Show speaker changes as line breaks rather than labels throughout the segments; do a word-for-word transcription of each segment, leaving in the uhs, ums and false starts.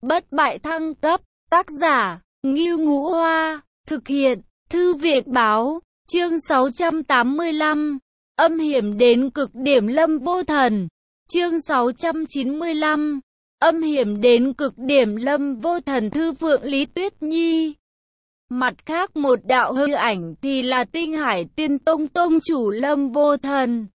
Bất bại thăng cấp, tác giả, Ngưu Ngũ Hoa, thực hiện, Thư viện báo, chương sáu trăm tám mươi lăm, âm hiểm đến cực điểm Lâm Vô Thần, chương sáu trăm chín mươi lăm, âm hiểm đến cực điểm Lâm Vô Thần. Thư vượng Lý Tuyết Nhi. Mặt khác một đạo hư ảnh thì là Tinh Hải Tiên Tông tông chủ Lâm Vô Thần.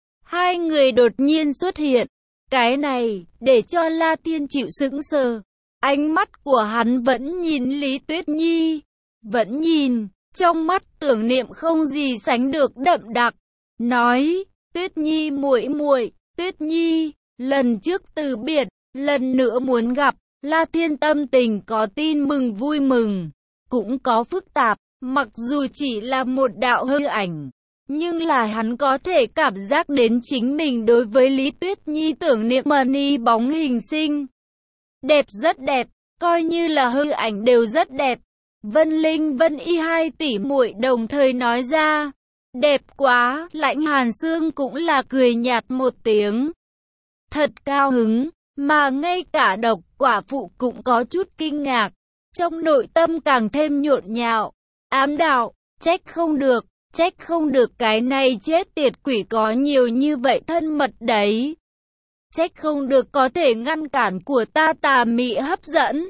Hai người đột nhiên xuất hiện. Cái này, để cho La Thiên chịu sững sờ. Ánh mắt của hắn vẫn nhìn Lý Tuyết Nhi. Vẫn nhìn, trong mắt tưởng niệm không gì sánh được đậm đặc. Nói, Tuyết Nhi muội muội, Tuyết Nhi, lần trước từ biệt, lần nữa muốn gặp. La Thiên tâm tình có tin mừng vui mừng, cũng có phức tạp, mặc dù chỉ là một đạo hư ảnh. Nhưng là hắn có thể cảm giác đến chính mình đối với Lý Tuyết Nhi tưởng niệm mờ ni bóng hình sinh. Đẹp, rất đẹp, coi như là hư ảnh đều rất đẹp. Vân Linh Vân Y hai tỷ muội đồng thời nói ra. Đẹp quá, Lãnh Hàn Sương cũng là cười nhạt một tiếng. Thật cao hứng, mà ngay cả Độc Quả Phụ cũng có chút kinh ngạc. Trong nội tâm càng thêm nhộn nhạo, ám đạo, trách không được. Trách không được cái này chết tiệt quỷ có nhiều như vậy thân mật đấy. Trách không được có thể ngăn cản của ta tà mị hấp dẫn.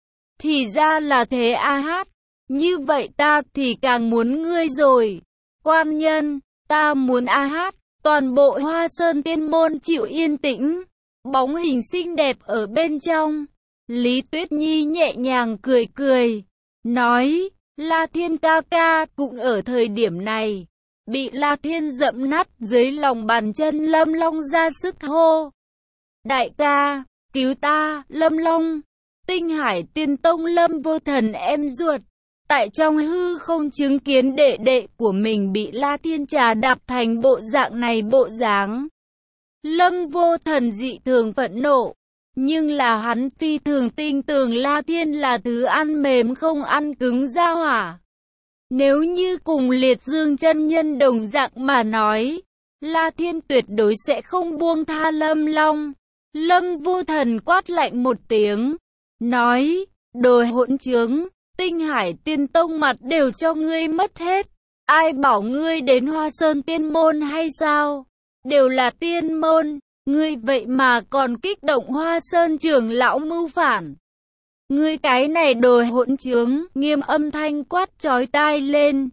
Thì ra là thế a hát. Như vậy ta thì càng muốn ngươi rồi. Quan nhân, ta muốn a hát. Toàn bộ Hoa Sơn Tiên Môn chịu yên tĩnh. Bóng hình xinh đẹp ở bên trong. Lý Tuyết Nhi nhẹ nhàng cười cười. Nói. La Thiên ca ca cũng ở thời điểm này, bị La Thiên dẫm nát dưới lòng bàn chân. Lâm Long ra sức hô. Đại ca, cứu ta, Lâm Long. Tinh Hải Tiên Tông Lâm Vô Thần em ruột, tại trong hư không chứng kiến đệ đệ của mình bị La Thiên trà đạp thành bộ dạng này bộ dáng. Lâm Vô Thần dị thường phẫn nộ. Nhưng là hắn phi thường tin tưởng La Thiên là thứ ăn mềm không ăn cứng ra hỏa. Nếu như cùng Liệt Dương chân nhân đồng dạng mà nói, La Thiên tuyệt đối sẽ không buông tha Lâm Long. Lâm Vô Thần quát lạnh một tiếng, nói, đồ hỗn trướng, Tinh Hải Tiên Tông mặt đều cho ngươi mất hết. Ai bảo ngươi đến Hoa Sơn Tiên Môn hay sao? Đều là tiên môn. Ngươi vậy mà còn kích động Hoa Sơn trưởng lão mưu phản. Ngươi cái này đồ hỗn trướng, nghiêm âm thanh quát chói tai lên.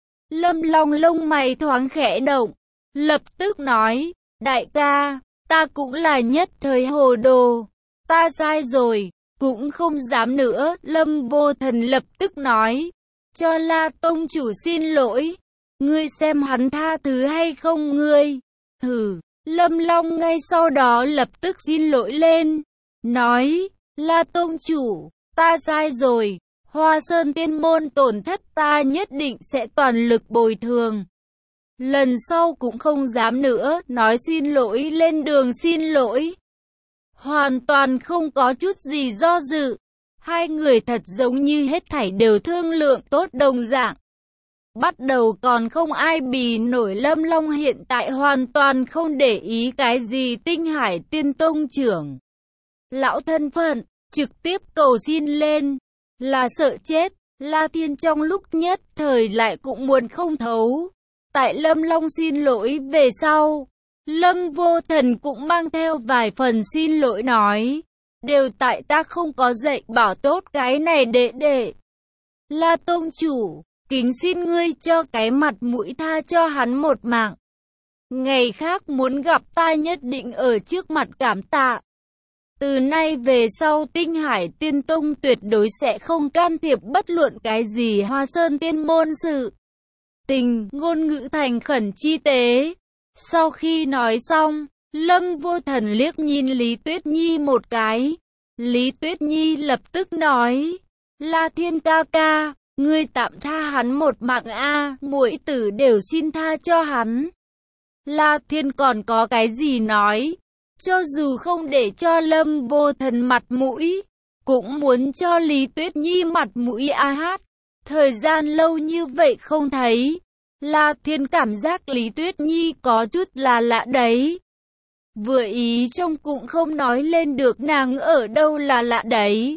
Lâm Long lông mày thoáng khẽ động, lập tức nói, đại ca, ta cũng là nhất thời hồ đồ, ta sai rồi, cũng không dám nữa. Lâm Vô Thần lập tức nói, cho La tông chủ xin lỗi, ngươi xem hắn tha thứ hay không ngươi. Hừ. Lâm Long ngay sau đó lập tức xin lỗi lên, nói, La tông chủ, ta sai rồi, Hoa Sơn Tiên Môn tổn thất ta nhất định sẽ toàn lực bồi thường. Lần sau cũng không dám nữa, nói xin lỗi lên đường xin lỗi. Hoàn toàn không có chút gì do dự, hai người thật giống như hết thảy đều thương lượng tốt đồng dạng. Bắt đầu còn không ai bì nổi. Lâm Long hiện tại hoàn toàn không để ý cái gì Tinh Hải Tiên Tông trưởng lão thân phận, trực tiếp cầu xin lên, là sợ chết. La Thiên trong lúc nhất thời lại cũng muốn không thấu. Tại Lâm Long xin lỗi về sau, Lâm Vô Thần cũng mang theo vài phần xin lỗi nói, đều tại ta không có dạy bảo tốt cái này đệ đệ. La tông chủ, kính xin ngươi cho cái mặt mũi tha cho hắn một mạng. Ngày khác muốn gặp ta nhất định ở trước mặt cảm tạ. Từ nay về sau Tinh Hải Tiên Tông tuyệt đối sẽ không can thiệp bất luận cái gì Hoa Sơn Tiên Môn sự tình. Ngôn ngữ thành khẩn chi tế. Sau khi nói xong, Lâm Vô Thần liếc nhìn Lý Tuyết Nhi một cái. Lý Tuyết Nhi lập tức nói, La Thiên ca ca, ngươi tạm tha hắn một mạng a, muội tử đều xin tha cho hắn. La Thiên còn có cái gì nói, cho dù không để cho Lâm Vô Thần mặt mũi, cũng muốn cho Lý Tuyết Nhi mặt mũi a hát. Thời gian lâu như vậy không thấy, La Thiên cảm giác Lý Tuyết Nhi có chút là lạ đấy. vừa ý trong cũng không nói lên được nàng ở đâu là lạ đấy.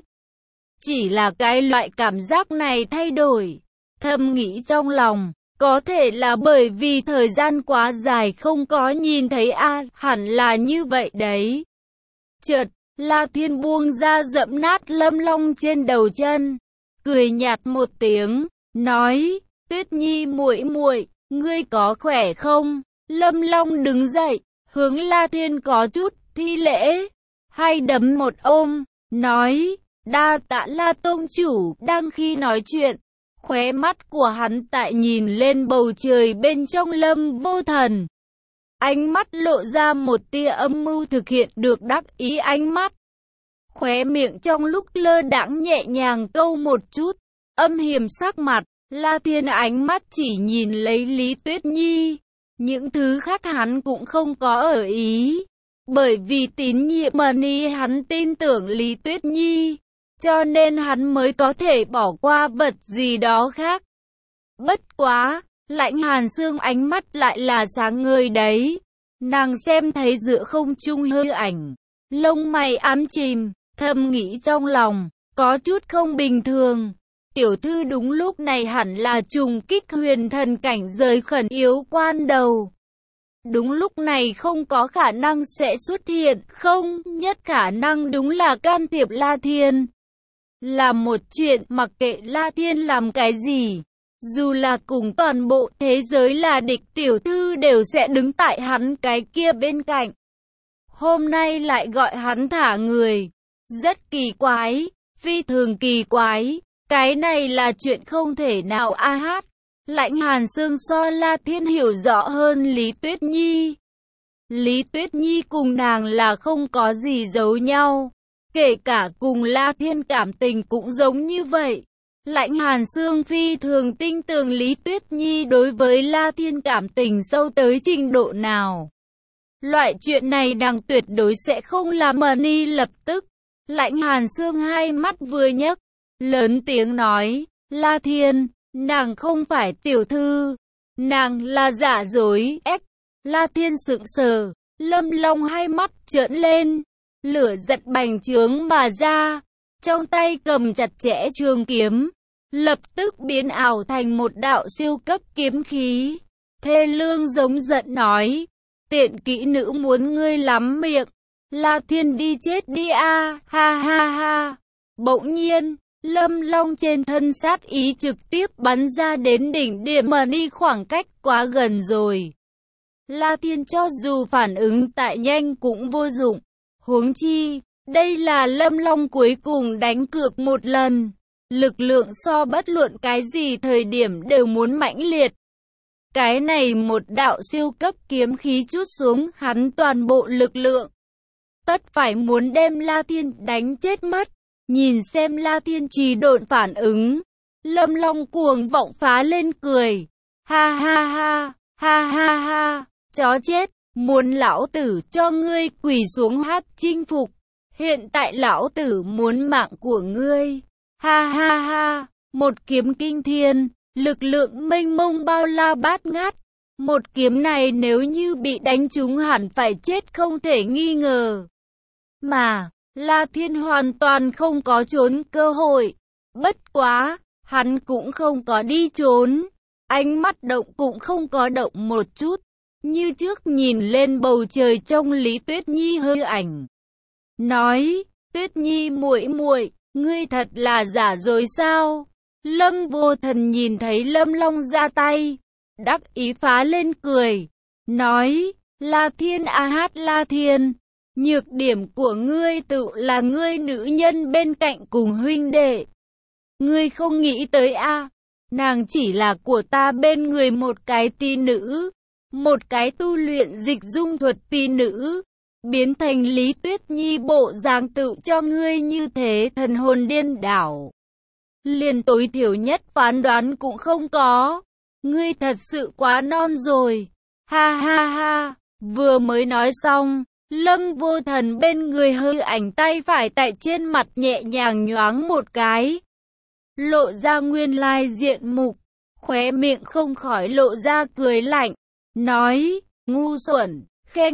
Chỉ là cái loại cảm giác này thay đổi. Thầm nghĩ trong lòng, có thể là bởi vì thời gian quá dài không có nhìn thấy a, hẳn là như vậy đấy. Chợt, La Thiên buông ra dẫm nát Lâm Long trên đầu chân, cười nhạt một tiếng, nói: "Tuyết Nhi muội muội, ngươi có khỏe không?" Lâm Long đứng dậy, hướng La Thiên có chút thi lễ, hai đấm một ôm, nói: "Đa tạ La tông chủ." Đang khi nói chuyện, khóe mắt của hắn tại nhìn lên bầu trời bên trong Lâm Vô Thần. Ánh mắt lộ ra một tia âm mưu thực hiện được đắc ý ánh mắt. Khóe miệng trong lúc lơ đãng nhẹ nhàng câu một chút, âm hiểm sắc mặt, La Thiên ánh mắt chỉ nhìn lấy Lý Tuyết Nhi. Những thứ khác hắn cũng không có ở ý. Bởi vì tín nhiệm Mani hắn tin tưởng Lý Tuyết Nhi, cho nên hắn mới có thể bỏ qua vật gì đó khác. Bất quá, Lãnh Hàn Sương ánh mắt lại là sáng ngời đấy. Nàng xem thấy giữa không trung hư ảnh, lông mày ám chìm, thầm nghĩ trong lòng, có chút không bình thường. Tiểu thư đúng lúc này hẳn là trùng kích huyền thần cảnh giới khẩn yếu quan đầu. Đúng lúc này không có khả năng sẽ xuất hiện, không, nhất khả năng đúng là can thiệp La Thiên. Là một chuyện mặc kệ La Thiên làm cái gì, dù là cùng toàn bộ thế giới là địch, tiểu thư đều sẽ đứng tại hắn cái kia bên cạnh. Hôm nay lại gọi hắn thả người, rất kỳ quái, phi thường kỳ quái, cái này là chuyện không thể nào a hát. Lãnh Hàn Sương so La Thiên hiểu rõ hơn Lý Tuyết Nhi. Lý Tuyết Nhi cùng nàng là không có gì giấu nhau, kể cả cùng La Thiên cảm tình cũng giống như vậy. Lãnh Hàn Sương phi thường tin tưởng Lý Tuyết Nhi đối với La Thiên cảm tình sâu tới trình độ nào. Loại chuyện này nàng tuyệt đối sẽ không làm Mani lập tức. Lãnh Hàn Sương hai mắt vừa nhấc, lớn tiếng nói: La Thiên, nàng không phải tiểu thư, nàng là giả dối. Ếch, La Thiên sững sờ, Lâm Long hai mắt trợn lên, lửa giận bành trướng mà ra, trong tay cầm chặt chẽ trường kiếm, lập tức biến ảo thành một đạo siêu cấp kiếm khí. Thê lương giống giận nói: tiện kỹ nữ muốn ngươi lắm miệng, La Thiên đi chết đi a, ha ha ha. Bỗng nhiên, Lâm Long trên thân sát ý trực tiếp bắn ra đến đỉnh điểm mà đi, khoảng cách quá gần rồi. La Thiên cho dù phản ứng tại nhanh cũng vô dụng. Huống chi, đây là Lâm Long cuối cùng đánh cược một lần. Lực lượng so bất luận cái gì thời điểm đều muốn mãnh liệt. Cái này một đạo siêu cấp kiếm khí trút xuống hắn toàn bộ lực lượng. Tất phải muốn đem La Thiên đánh chết mất. Nhìn xem La Thiên trì độn phản ứng, Lâm Long cuồng vọng phá lên cười. Ha ha ha, ha ha ha, chó chết, muốn lão tử cho ngươi quỳ xuống hát chinh phục. Hiện tại lão tử muốn mạng của ngươi. Ha ha ha, một kiếm kinh thiên, lực lượng mênh mông bao la bát ngát. Một kiếm này nếu như bị đánh trúng hẳn phải chết không thể nghi ngờ. Mà La Thiên hoàn toàn không có trốn cơ hội. Bất quá, hắn cũng không có đi trốn. Ánh mắt động cũng không có động một chút. Như trước nhìn lên bầu trời trong Lý Tuyết Nhi hơi ảnh. Nói: Tuyết Nhi muội muội, ngươi thật là giả dối sao? Lâm Vô Thần nhìn thấy Lâm Long ra tay, đắc ý phá lên cười. Nói: La Thiên a hát La Thiên, nhược điểm của ngươi tự là ngươi nữ nhân bên cạnh cùng huynh đệ. Ngươi không nghĩ tới a à, nàng chỉ là của ta bên người một cái tỷ nữ, một cái tu luyện dịch dung thuật tỷ nữ, biến thành Lý Tuyết Nhi bộ dáng tự cho ngươi như thế, thần hồn điên đảo. Liền tối thiểu nhất phán đoán cũng không có. Ngươi thật sự quá non rồi. Ha ha ha, vừa mới nói xong, Lâm Vô Thần bên người hơi ảnh tay phải tại trên mặt nhẹ nhàng nhoáng một cái, lộ ra nguyên lai diện mục, khóe miệng không khỏi lộ ra cười lạnh, nói: ngu xuẩn, khen khách,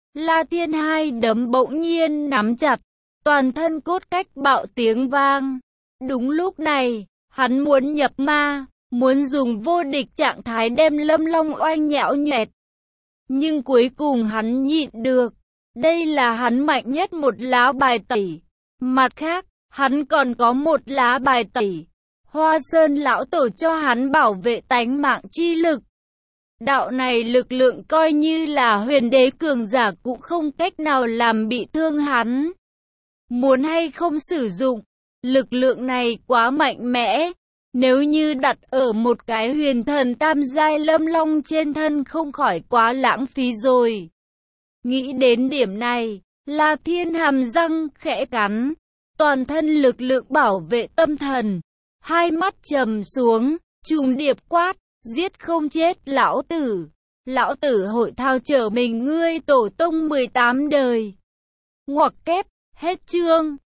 La Thiên hai đấm bỗng nhiên nắm chặt, toàn thân cốt cách bạo tiếng vang. Đúng lúc này, hắn muốn nhập ma, muốn dùng vô địch trạng thái đem Lâm Long oanh nhão nhoẹt. Nhưng cuối cùng hắn nhịn được. Đây là hắn mạnh nhất một lá bài tẩy. Mặt khác, hắn còn có một lá bài tẩy. Hoa Sơn lão tổ cho hắn bảo vệ tánh mạng chi lực. Đạo này lực lượng coi như là huyền đế cường giả cũng không cách nào làm bị thương hắn. Muốn hay không sử dụng, lực lượng này quá mạnh mẽ. Nếu như đặt ở một cái huyền thần tam giai Lâm Long trên thân không khỏi quá lãng phí rồi. Nghĩ đến điểm này, La Thiên hàm răng khẽ cắn, toàn thân lực lượng bảo vệ tâm thần, hai mắt trầm xuống, trùng điệp quát, giết không chết lão tử, lão tử hội thao trở mình ngươi tổ tông mười tám đời. Ngoặc kép, hết chương.